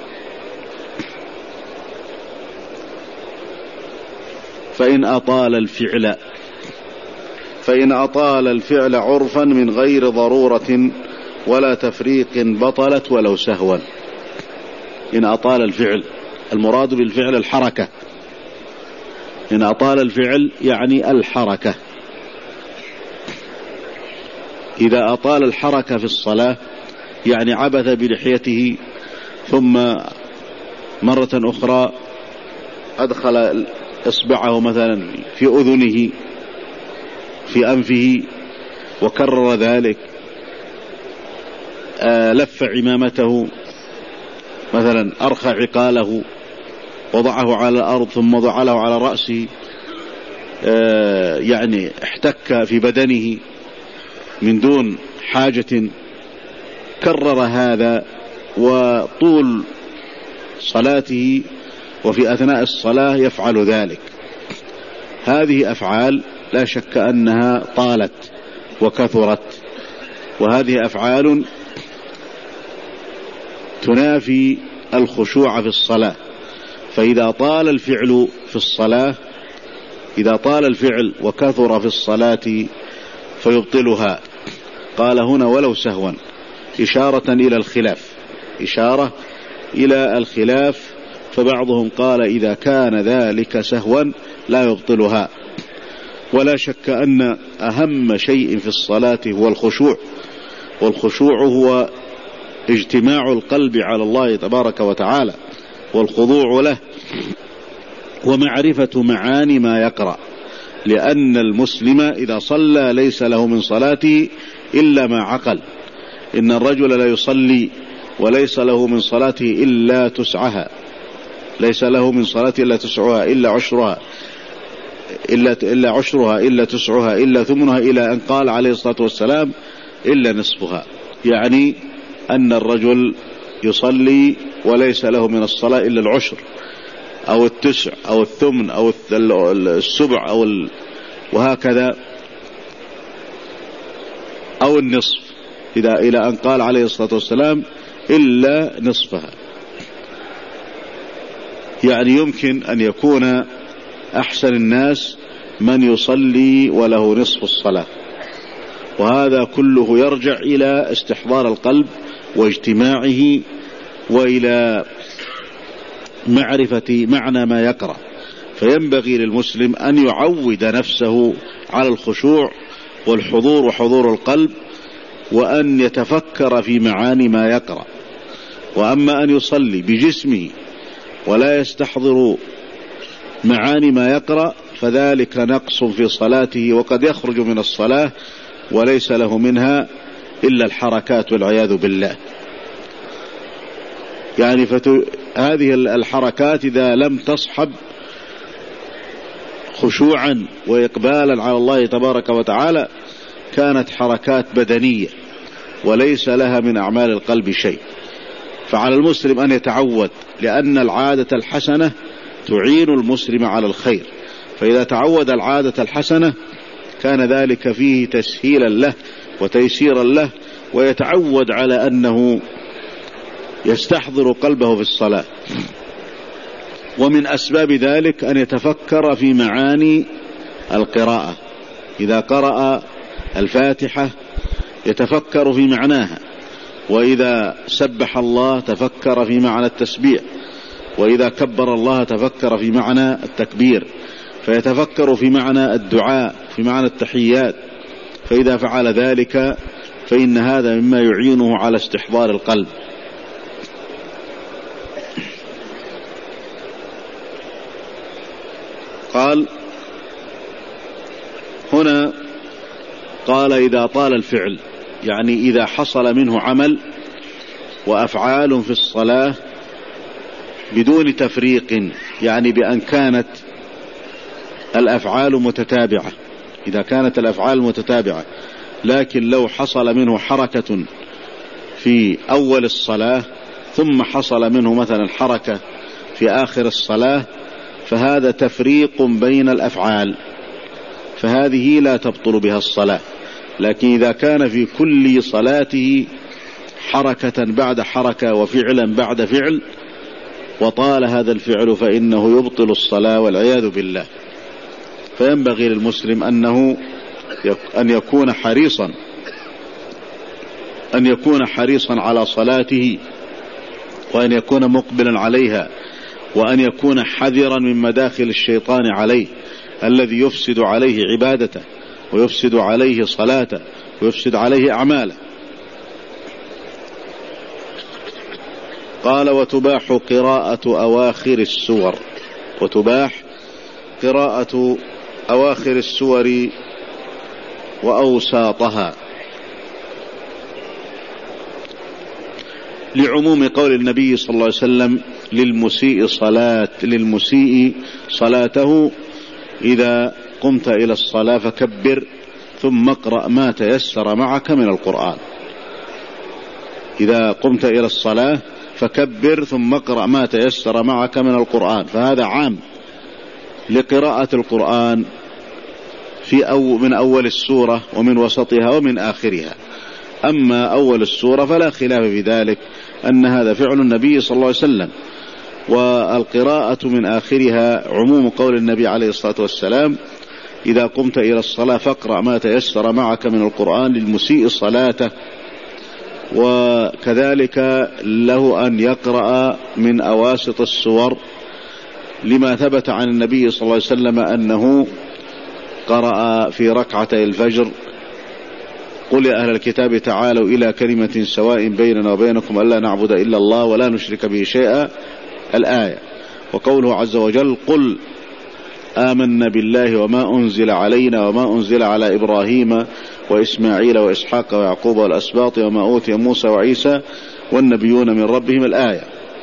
فإن أطال الفعل، فإن أطال الفعل عرفا من غير ضرورة ولا تفريق بطلت ولو سهوا. إن أطال الفعل، المراد بالفعل الحركة، إن أطال الفعل يعني الحركة. إذا أطال الحركة في الصلاة يعني عبث بلحيته ثم مرة أخرى أدخل إصبعه مثلا في أذنه في أنفه وكرر ذلك، آه لف عمامته مثلا، أرخى عقاله وضعه على الأرض ثم ضعه على رأسه، آه يعني احتك في بدنه من دون حاجة، كرر هذا وطول صلاته وفي أثناء الصلاة يفعل ذلك. هذه أفعال لا شك أنها طالت وكثرت، وهذه أفعال تنافي الخشوع في الصلاة. فإذا طال الفعل في الصلاة، إذا طال الفعل وكثر في الصلاة فيبطلها. قال هنا ولو سهوا، إشارة إلى الخلاف، إشارة إلى الخلاف. فبعضهم قال إذا كان ذلك سهوا لا يبطلها. ولا شك أن أهم شيء في الصلاة هو الخشوع، والخشوع هو اجتماع القلب على الله تبارك وتعالى والخضوع له ومعرفة معاني ما يقرأ. لأن المسلم إذا صلى ليس له من صلاته إلا ما عقل. إن الرجل لا يصلي وليس له من صلاته إلا تسعها، ليس له من صلاته إلا تسعها إلا عشرها إلا, إلا عشرها إلا تسعها إلا ثمنها، إلى أن قال عليه الصلاة والسلام إلا نصفها. يعني أن الرجل يصلي وليس له من الصلاة إلا العشر، أو التسع أو الثمن أو السبع أو ال... وهكذا، أو النصف، إذا إلى أن قال عليه الصلاة والسلام إلا نصفها. يعني يمكن أن يكون أحسن الناس من يصلي وله نصف الصلاة، وهذا كله يرجع إلى استحضار القلب واجتماعه وإلى معرفة معنى ما يقرأ. فينبغي للمسلم أن يعود نفسه على الخشوع والحضور وحضور القلب، وأن يتفكر في معاني ما يقرأ. وأما أن يصلي بجسمه ولا يستحضر معاني ما يقرأ فذلك نقص في صلاته، وقد يخرج من الصلاة وليس له منها إلا الحركات والعياذ بالله. يعني فتو... هذه الحركات إذا لم تصحب خشوعا وإقبالا على الله تبارك وتعالى كانت حركات بدنية وليس لها من أعمال القلب شيء. فعلى المسلم أن يتعود، لأن العادة الحسنة تعين المسلم على الخير، فإذا تعود العادة الحسنة كان ذلك فيه تسهيلا له وتيسيرا له، ويتعود على أنه يستحضر قلبه في الصلاة. ومن أسباب ذلك أن يتفكر في معاني القراءة، إذا قرأ الفاتحة يتفكر في معناها، وإذا سبح الله تفكر في معنى التسبيح، وإذا كبر الله تفكر في معنى التكبير، فيتفكر في معنى الدعاء في معنى التحيات. فإذا فعل ذلك فإن هذا مما يعينه على استحضار القلب. قال هنا قال إذا طال الفعل، يعني إذا حصل منه عمل وأفعال في الصلاة بدون تفريق، يعني بأن كانت الأفعال متتابعة، إذا كانت الأفعال متتابعة، لكن لو حصل منه حركة في أول الصلاة ثم حصل منه مثلا حركة في آخر الصلاة فهذا تفريق بين الأفعال، فهذه لا تبطل بها الصلاة. لكن إذا كان في كل صلاته حركة بعد حركة وفعلا بعد فعل وطال هذا الفعل فإنه يبطل الصلاة والعياذ بالله. فينبغي للمسلم أنه أن يكون حريصا أن يكون حريصا على صلاته، وأن يكون مقبلا عليها، وأن يكون حذرا من مداخل الشيطان عليه الذي يفسد عليه عبادته ويفسد عليه صلاته ويفسد عليه أعماله. قال وتباح قراءة أواخر السور، وتباح قراءة أواخر السور وأوساطها، لعموم قول النبي صلى الله عليه وسلم للمسيء صلاة للمسيء صلاته إذا قمت إلى الصلاة فكبر ثم اقرأ ما تيسر معك من القرآن. إذا قمت إلى الصلاة فكبر ثم اقرأ ما تيسر معك من القرآن، فهذا عام لقراءة القرآن في أو من أول السورة ومن وسطها ومن آخرها. أما أول السورة فلا خلاف في ذلك أن هذا فعل النبي صلى الله عليه وسلم، والقراءة من آخرها عموم قول النبي عليه الصلاة والسلام إذا قمت إلى الصلاة فاقرأ ما تيسر معك من القرآن للمسيء صلاته. وكذلك له أن يقرأ من أواسط السور لما ثبت عن النبي صلى الله عليه وسلم أنه قرأ في ركعتي الفجر قل يا أهل الكتاب تعالوا إلى كلمة سواء بيننا وبينكم ألا نعبد إلا الله ولا نشرك به شيئا، الآية. وقوله عز وجل قل آمنا بالله وما أنزل علينا وما أنزل على إبراهيم وإسماعيل وإسحاق ويعقوب والأسباط وما أوتي موسى وعيسى والنبيون من ربهم، الآية.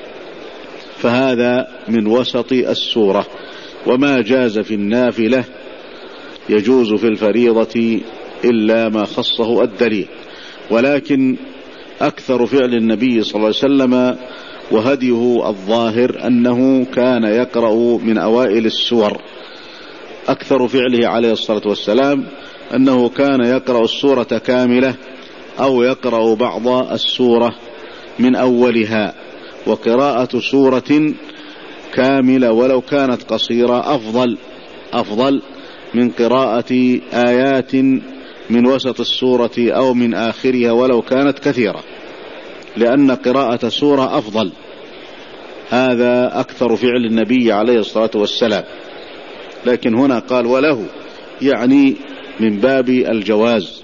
فهذا من وسط السورة. وما جاز في النافلة يجوز في الفريضة إلا ما خصه الدليل. ولكن أكثر فعل النبي صلى الله عليه وسلم وهديه الظاهر أنه كان يقرأ من أوائل السور، أكثر فعله عليه الصلاة والسلام أنه كان يقرأ السورة كاملة أو يقرأ بعض السورة من أولها، وقراءة سورة كاملة ولو كانت قصيرة أفضل أفضل من قراءة آيات من وسط السورة أو من آخرها ولو كانت كثيرة، لأن قراءة سورة أفضل. هذا أكثر فعل النبي عليه الصلاة والسلام. لكن هنا قال وله، يعني من باب الجواز.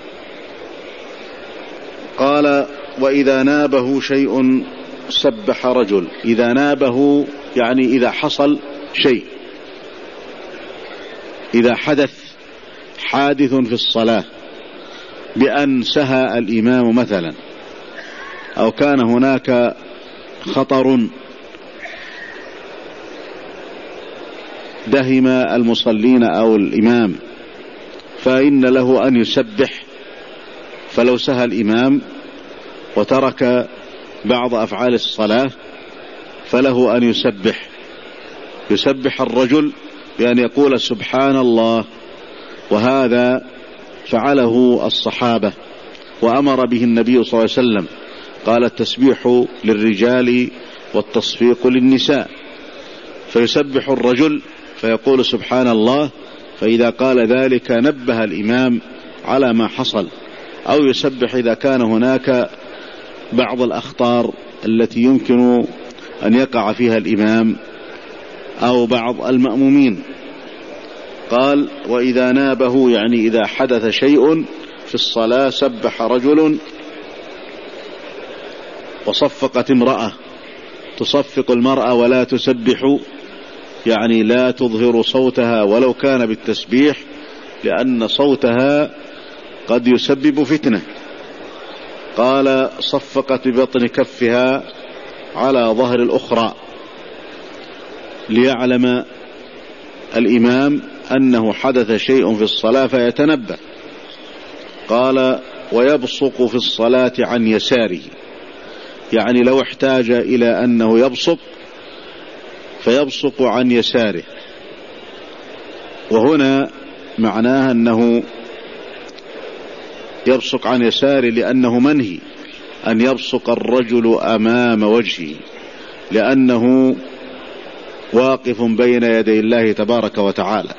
قال وإذا نابه شيء سبح رجل. إذا نابه يعني إذا حصل شيء، إذا حدث حادث في الصلاة بأن سهى الإمام مثلا، أو كان هناك خطر دهم المصلين أو الإمام، فإن له أن يسبح. فلو سهى الإمام وترك بعض أفعال الصلاة فله أن يسبح يسبح الرجل بأن يقول سبحان الله. وهذا فعله الصحابة وأمر به النبي صلى الله عليه وسلم، قال التسبيح للرجال والتصفيق للنساء. فيسبح الرجل فيقول سبحان الله، فإذا قال ذلك نبه الإمام على ما حصل. أو يسبح إذا كان هناك بعض الأخطار التي يمكن أن يقع فيها الإمام أو بعض المأمومين. قال وإذا نابه يعني إذا حدث شيء في الصلاة سبح رجل. وصفقت امرأة، تصفق المرأة ولا تسبح، يعني لا تظهر صوتها ولو كان بالتسبيح، لأن صوتها قد يسبب فتنة. قال صفقت ببطن كفها على ظهر الأخرى ليعلم الإمام أنه حدث شيء في الصلاة فيتنبه. قال ويبصق في الصلاة عن يساره، يعني لو احتاج إلى أنه يبصق فيبصق عن يساره. وهنا معناها أنه يبصق عن يساره لأنه منهي أن يبصق الرجل أمام وجهه، لأنه واقف بين يدي الله تبارك وتعالى،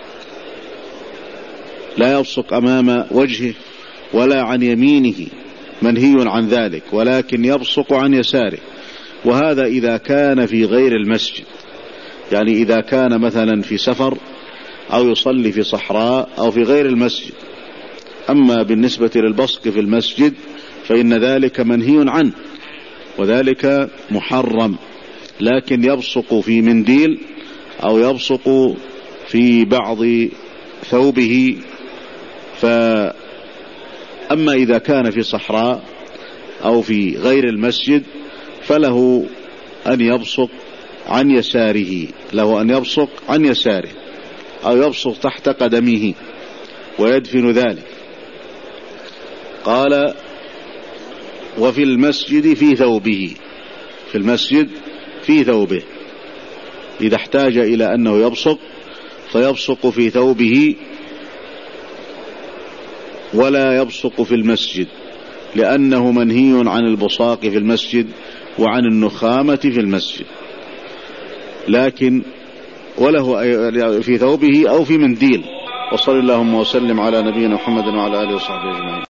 لا يبصق أمام وجهه ولا عن يمينه، منهي عن ذلك، ولكن يبصق عن يساره. وهذا إذا كان في غير المسجد، يعني إذا كان مثلا في سفر أو يصلي في صحراء أو في غير المسجد. أما بالنسبة للبصق في المسجد فإن ذلك منهي عنه وذلك محرم. لكن يبصق في منديل أو يبصق في بعض ثوبه. فأما إذا كان في صحراء أو في غير المسجد فله أن يبصق عن يساره، له أن يبصق عن يساره أو يبصق تحت قدمه ويدفن ذلك. قال وفي المسجد في ثوبه، في المسجد في ثوبه، إذا احتاج إلى أنه يبصق فيبصق في ثوبه ولا يبصق في المسجد، لأنه منهي عن البصاق في المسجد وعن النخامة في المسجد. لكن وله في ثوبه أو في منديل. وصلى اللهم وسلم على نبينا محمد وعلى آله وصحبه أجمعين.